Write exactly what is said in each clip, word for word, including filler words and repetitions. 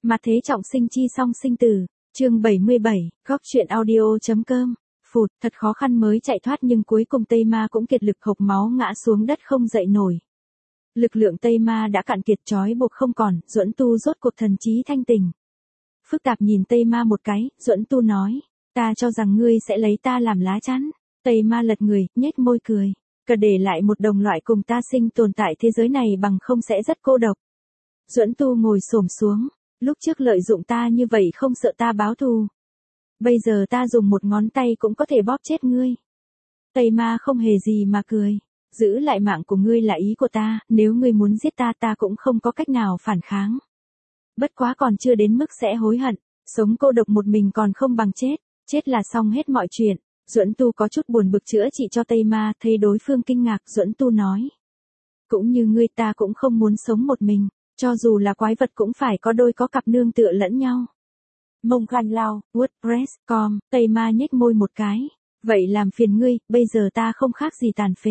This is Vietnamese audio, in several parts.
Mà thế trọng sinh chi song sinh tử, chương bảy mươi bảy, góc truyện audio.com. Phụt, thật khó khăn mới chạy thoát nhưng cuối cùng Tây Ma cũng kiệt lực hộc máu ngã xuống đất không dậy nổi. Lực lượng Tây Ma đã cạn kiệt trói buộc không còn, Duẫn Tu rốt cuộc thần trí thanh tỉnh. Phức tạp nhìn Tây Ma một cái, Duẫn Tu nói, ta cho rằng ngươi sẽ lấy ta làm lá chắn. Tây Ma lật người, nhếch môi cười, cần để lại một đồng loại cùng ta sinh tồn tại thế giới này bằng không sẽ rất cô độc. Duẫn Tu ngồi xổm xuống, lúc trước lợi dụng ta như vậy không sợ ta báo thù. Bây giờ ta dùng một ngón tay cũng có thể bóp chết ngươi. Tây Ma không hề gì mà cười, giữ lại mạng của ngươi là ý của ta, nếu ngươi muốn giết ta ta cũng không có cách nào phản kháng. Bất quá còn chưa đến mức sẽ hối hận, sống cô độc một mình còn không bằng chết, chết là xong hết mọi chuyện. Duẫn Tu có chút buồn bực chữa trị cho Tây Ma, thấy đối phương kinh ngạc, Duẫn Tu nói. Cũng như ngươi ta cũng không muốn sống một mình, cho dù là quái vật cũng phải có đôi có cặp nương tựa lẫn nhau. Mông Khan Lao, WordPress chấm com, Tây Ma nhếch môi một cái. Vậy làm phiền ngươi, bây giờ ta không khác gì tàn phế.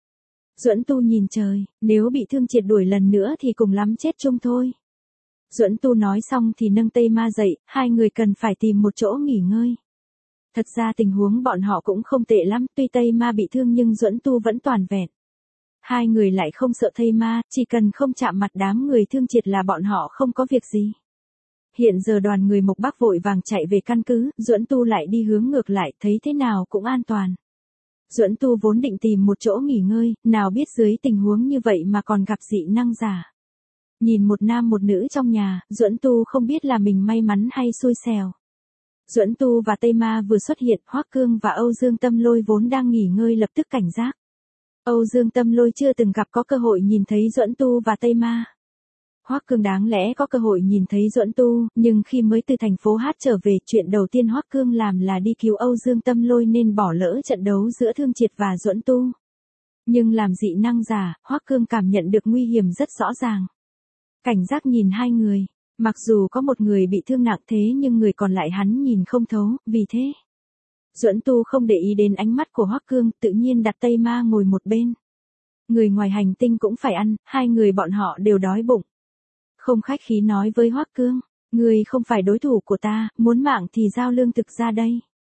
Duẫn Tu nhìn trời, nếu bị thương triệt đuổi lần nữa thì cùng lắm chết chung thôi. Duẫn Tu nói xong thì nâng Tây Ma dậy, hai người cần phải tìm một chỗ nghỉ ngơi. Thật ra tình huống bọn họ cũng không tệ lắm, tuy Tây Ma bị thương nhưng Duẫn Tu vẫn toàn vẹn. Hai người lại không sợ Tây Ma, chỉ cần không chạm mặt đám người thương triệt là bọn họ không có việc gì. Hiện giờ đoàn người Mộc Bắc vội vàng chạy về căn cứ, Duẫn Tu lại đi hướng ngược lại, thấy thế nào cũng an toàn. Duẫn Tu vốn định tìm một chỗ nghỉ ngơi, nào biết dưới tình huống như vậy mà còn gặp dị năng giả. Nhìn một nam một nữ trong nhà, Duẫn Tu không biết là mình may mắn hay xui xẻo. Duẫn Tu và Tây Ma vừa xuất hiện, Hoắc Cương và Âu Dương Tâm Lôi vốn đang nghỉ ngơi lập tức cảnh giác. Âu Dương Tâm Lôi chưa từng gặp có cơ hội nhìn thấy Duẫn Tu và Tây Ma. Hoắc Cương đáng lẽ có cơ hội nhìn thấy Duẫn Tu, nhưng khi mới từ thành phố Hát trở về, chuyện đầu tiên Hoắc Cương làm là đi cứu Âu Dương Tâm Lôi nên bỏ lỡ trận đấu giữa Thương Triệt và Duẫn Tu. Nhưng làm dị năng giả, Hoắc Cương cảm nhận được nguy hiểm rất rõ ràng. Cảnh giác nhìn hai người, mặc dù có một người bị thương nặng thế nhưng người còn lại hắn nhìn không thấu, vì thế Duẫn Tu không để ý đến ánh mắt của Hoắc Cương, tự nhiên đặt Tây Ma ngồi một bên. Người ngoài hành tinh cũng phải ăn, hai người bọn họ đều đói bụng. Không khách khí nói với Hoắc Cương, ngươi không phải đối thủ của ta, muốn mạng thì giao lương thực ra đây.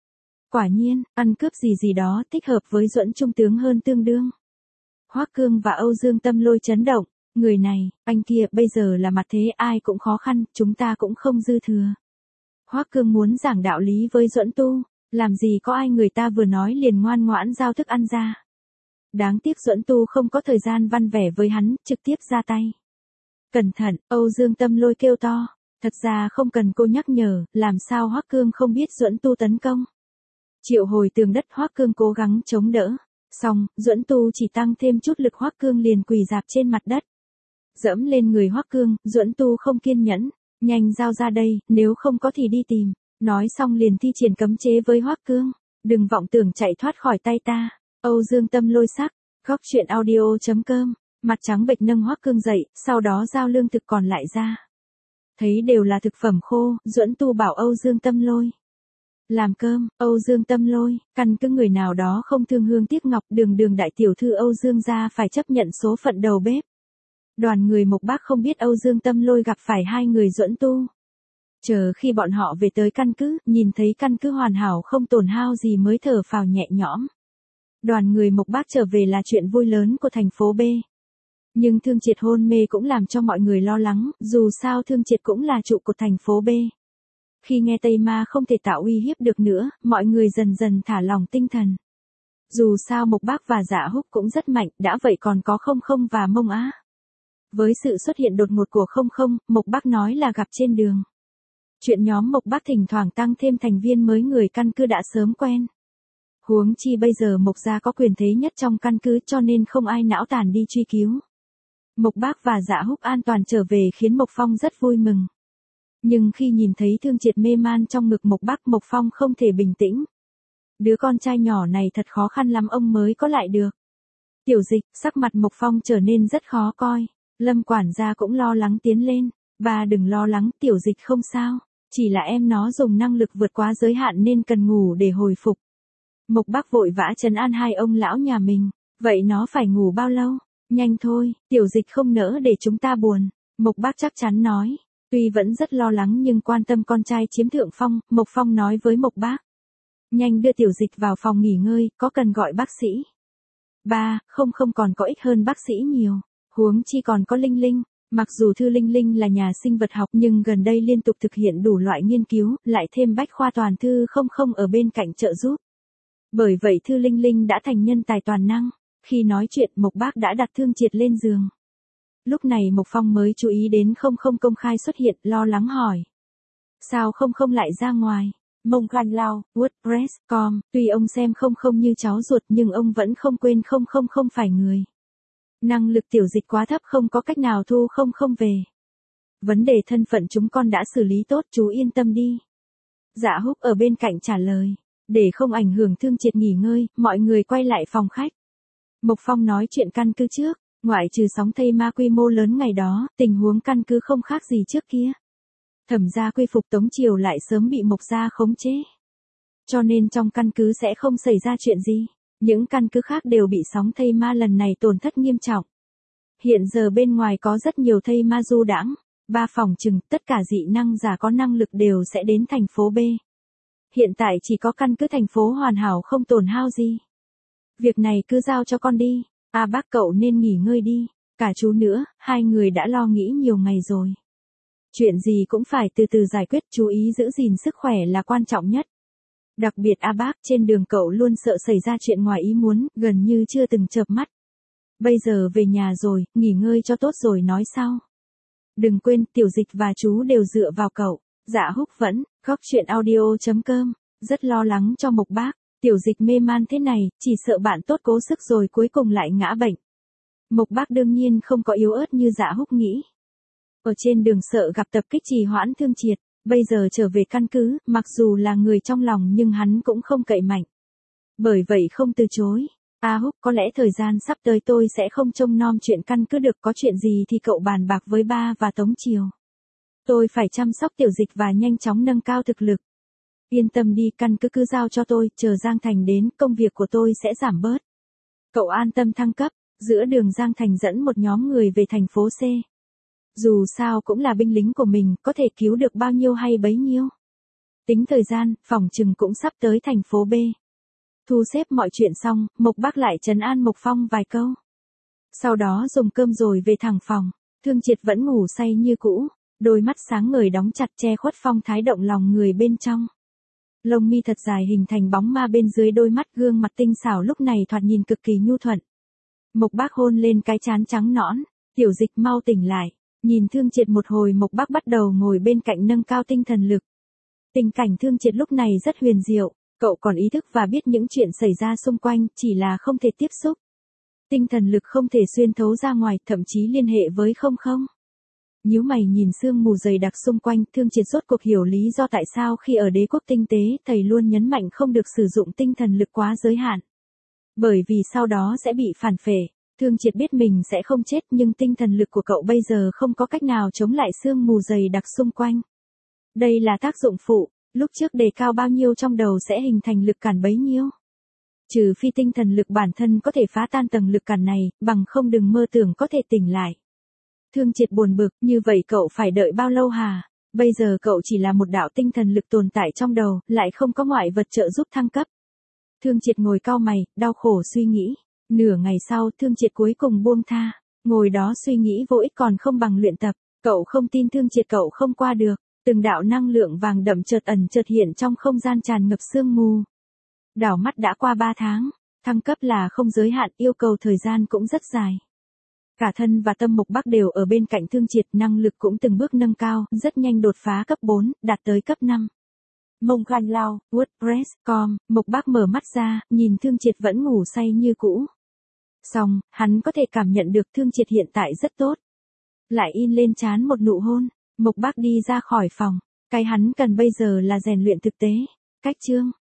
Quả nhiên, ăn cướp gì gì đó thích hợp với Duẫn trung tướng hơn tương đương. Hoắc Cương và Âu Dương Tâm Lôi chấn động, người này, anh kia, bây giờ là mặt thế ai cũng khó khăn, chúng ta cũng không dư thừa. Hoắc Cương muốn giảng đạo lý với Duẫn Tu, làm gì có ai người ta vừa nói liền ngoan ngoãn giao thức ăn ra. Đáng tiếc Duẫn Tu không có thời gian văn vẻ với hắn, trực tiếp ra tay. Cẩn thận, Âu Dương Tâm Lôi kêu to, thật ra không cần cô nhắc nhở, làm sao Hoắc Cương không biết Duẫn Tu tấn công. Triệu hồi tường đất, Hoắc Cương cố gắng chống đỡ, xong, Duẫn Tu chỉ tăng thêm chút lực, Hoắc Cương liền quỳ rạp trên mặt đất. Dẫm lên người Hoắc Cương, Duẫn Tu không kiên nhẫn, nhanh giao ra đây, nếu không có thì đi tìm. Nói xong liền thi triển cấm chế với Hoắc Cương, đừng vọng tưởng chạy thoát khỏi tay ta. Âu Dương Tâm Lôi sắc, góc truyện audio.com. Mặt trắng bệch nâng Hoắc Cương dậy, sau đó giao lương thực còn lại ra. Thấy đều là thực phẩm khô, Duẫn Tu bảo Âu Dương Tâm Lôi làm cơm. Âu Dương Tâm Lôi, căn cứ người nào đó không thương hương tiếc ngọc, đường đường đại tiểu thư Âu Dương gia phải chấp nhận số phận đầu bếp. Đoàn người Mộc Bắc không biết Âu Dương Tâm Lôi gặp phải hai người Duẫn Tu. Chờ khi bọn họ về tới căn cứ, nhìn thấy căn cứ hoàn hảo không tổn hao gì mới thở phào nhẹ nhõm. Đoàn người Mộc Bắc trở về là chuyện vui lớn của thành phố B. Nhưng Thương Triệt hôn mê cũng làm cho mọi người lo lắng, dù sao Thương Triệt cũng là trụ cột thành phố B. Khi nghe Tây Ma không thể tạo uy hiếp được nữa, mọi người dần dần thả lòng tinh thần. Dù sao Mộc Bắc và Dạ Húc cũng rất mạnh, đã vậy còn có Không Không và Mông Á. Với sự xuất hiện đột ngột của Không Không, Mộc Bắc nói là gặp trên đường. Chuyện nhóm Mộc Bắc thỉnh thoảng tăng thêm thành viên mới người căn cứ đã sớm quen. Huống chi bây giờ Mộc gia có quyền thế nhất trong căn cứ cho nên không ai não tàn đi truy cứu. Mộc Bắc và Dạ Húc an toàn trở về khiến Mộc Phong rất vui mừng. Nhưng khi nhìn thấy Thương Triệt mê man trong ngực Mộc Bắc, Mộc Phong không thể bình tĩnh. Đứa con trai nhỏ này thật khó khăn lắm ông mới có lại được. Tiểu Dịch, sắc mặt Mộc Phong trở nên rất khó coi. Lâm quản gia cũng lo lắng tiến lên. Bà đừng lo lắng, Tiểu Dịch không sao. Chỉ là em nó dùng năng lực vượt quá giới hạn nên cần ngủ để hồi phục. Mộc Bắc vội vã trấn an hai ông lão nhà mình. Vậy nó phải ngủ bao lâu? Nhanh thôi, Tiểu Dịch không nỡ để chúng ta buồn. Mộc Bắc chắc chắn nói. Tuy vẫn rất lo lắng nhưng quan tâm con trai chiếm thượng phong, Mộc Phong nói với Mộc Bác. Nhanh đưa Tiểu Dịch vào phòng nghỉ ngơi, có cần gọi bác sĩ? Ba, không không còn có ích hơn bác sĩ nhiều. Huống chi còn có Linh Linh. Mặc dù Thư Linh Linh là nhà sinh vật học nhưng gần đây liên tục thực hiện đủ loại nghiên cứu, lại thêm bách khoa toàn thư không không ở bên cạnh trợ giúp. Bởi vậy Thư Linh Linh đã thành nhân tài toàn năng. Khi nói chuyện Mộc Bác đã đặt Thương Triệt lên giường. Lúc này Mộc Phong mới chú ý đến không không công khai xuất hiện, lo lắng hỏi. Sao không không lại ra ngoài? Mông Khan Lao, WordPress chấm com, tuy ông xem không không như cháu ruột nhưng ông vẫn không quên không không không phải người. Năng lực Tiểu Dịch quá thấp không có cách nào thu không không về. Vấn đề thân phận chúng con đã xử lý tốt, chú yên tâm đi. Dạ Húc ở bên cạnh trả lời. Để không ảnh hưởng Thương Triệt nghỉ ngơi, mọi người quay lại phòng khách. Mộc Phong nói chuyện căn cứ trước, ngoại trừ sóng thây ma quy mô lớn ngày đó, tình huống căn cứ không khác gì trước kia. Thẩm gia quy phục Tống Triều lại sớm bị Mộc gia khống chế. Cho nên trong căn cứ sẽ không xảy ra chuyện gì. Những căn cứ khác đều bị sóng thây ma lần này tổn thất nghiêm trọng. Hiện giờ bên ngoài có rất nhiều thây ma du đãng, ba phòng chừng tất cả dị năng giả có năng lực đều sẽ đến thành phố B. Hiện tại chỉ có căn cứ thành phố hoàn hảo không tổn hao gì. Việc này cứ giao cho con đi, a bác cậu nên nghỉ ngơi đi, cả chú nữa, hai người đã lo nghĩ nhiều ngày rồi. Chuyện gì cũng phải từ từ giải quyết, chú ý giữ gìn sức khỏe là quan trọng nhất. Đặc biệt A Bác, trên đường cậu luôn sợ xảy ra chuyện ngoài ý muốn, gần như chưa từng chợp mắt. Bây giờ về nhà rồi, nghỉ ngơi cho tốt rồi nói sau. Đừng quên, Tiểu Dịch và chú đều dựa vào cậu. Dạ Húc vẫn, góc chuyện audio chấm com, rất lo lắng cho Mộc Bác. Tiểu Dịch mê man thế này, chỉ sợ bạn tốt cố sức rồi cuối cùng lại ngã bệnh. Mộc Bác đương nhiên không có yếu ớt như Dạ Húc nghĩ. Ở trên đường sợ gặp tập kích trì hoãn Thương Triệt, bây giờ trở về căn cứ, mặc dù là người trong lòng nhưng hắn cũng không cậy mạnh. Bởi vậy không từ chối. A Húc, có lẽ thời gian sắp tới tôi sẽ không trông nom chuyện căn cứ được, có chuyện gì thì cậu bàn bạc với ba và Tống Triều. Tôi phải chăm sóc Tiểu Dịch và nhanh chóng nâng cao thực lực. Yên tâm đi, căn cứ cứ giao cho tôi, chờ Giang Thành đến, công việc của tôi sẽ giảm bớt. Cậu an tâm thăng cấp. Giữa đường Giang Thành dẫn một nhóm người về thành phố C. Dù sao cũng là binh lính của mình, có thể cứu được bao nhiêu hay bấy nhiêu. Tính thời gian, phòng trừng cũng sắp tới thành phố B. Thu xếp mọi chuyện xong, Mộc Bác lại trấn an Mộc Phong vài câu. Sau đó dùng cơm rồi về thẳng phòng. Thương Triệt vẫn ngủ say như cũ, đôi mắt sáng ngời đóng chặt che khuất phong thái động lòng người bên trong. Lông mi thật dài hình thành bóng ma bên dưới đôi mắt, gương mặt tinh xảo lúc này thoạt nhìn cực kỳ nhu thuận. Mộc Bác hôn lên cái trán trắng nõn, Tiểu Dịch mau tỉnh lại. Nhìn Thương Triệt một hồi, Mộc Bác bắt đầu ngồi bên cạnh nâng cao tinh thần lực. Tình cảnh Thương Triệt lúc này rất huyền diệu, cậu còn ý thức và biết những chuyện xảy ra xung quanh, chỉ là không thể tiếp xúc. Tinh thần lực không thể xuyên thấu ra ngoài, thậm chí liên hệ với không không. Nhíu mày nhìn sương mù dày đặc xung quanh, Thương Triệt rốt cuộc hiểu lý do tại sao khi ở Đế quốc tinh tế, thầy luôn nhấn mạnh không được sử dụng tinh thần lực quá giới hạn. Bởi vì sau đó sẽ bị phản phệ. Thương Triệt biết mình sẽ không chết nhưng tinh thần lực của cậu bây giờ không có cách nào chống lại sương mù dày đặc xung quanh. Đây là tác dụng phụ, lúc trước đề cao bao nhiêu trong đầu sẽ hình thành lực cản bấy nhiêu. Trừ phi tinh thần lực bản thân có thể phá tan tầng lực cản này, bằng không đừng mơ tưởng có thể tỉnh lại. Thương Triệt buồn bực, như vậy cậu phải đợi bao lâu hả? Bây giờ cậu chỉ là một đạo tinh thần lực tồn tại trong đầu, lại không có ngoại vật trợ giúp thăng cấp. Thương Triệt ngồi cau mày, đau khổ suy nghĩ. Nửa ngày sau, Thương Triệt cuối cùng buông tha, ngồi đó suy nghĩ vô ích còn không bằng luyện tập. Cậu không tin Thương Triệt cậu không qua được. Từng đạo năng lượng vàng đậm chợt ẩn chợt hiện trong không gian tràn ngập sương mù. Đảo mắt đã qua ba tháng, thăng cấp là không giới hạn, yêu cầu thời gian cũng rất dài. Cả thân và tâm Mộc Bác đều ở bên cạnh Thương Triệt, năng lực cũng từng bước nâng cao, rất nhanh đột phá cấp bốn, đạt tới cấp năm. Mông Khan Lao, WordPress chấm com, Mộc Bác mở mắt ra, nhìn Thương Triệt vẫn ngủ say như cũ. Xong, hắn có thể cảm nhận được Thương Triệt hiện tại rất tốt. Lại in lên trán một nụ hôn, Mộc Bác đi ra khỏi phòng. Cái hắn cần bây giờ là rèn luyện thực tế. Cách chương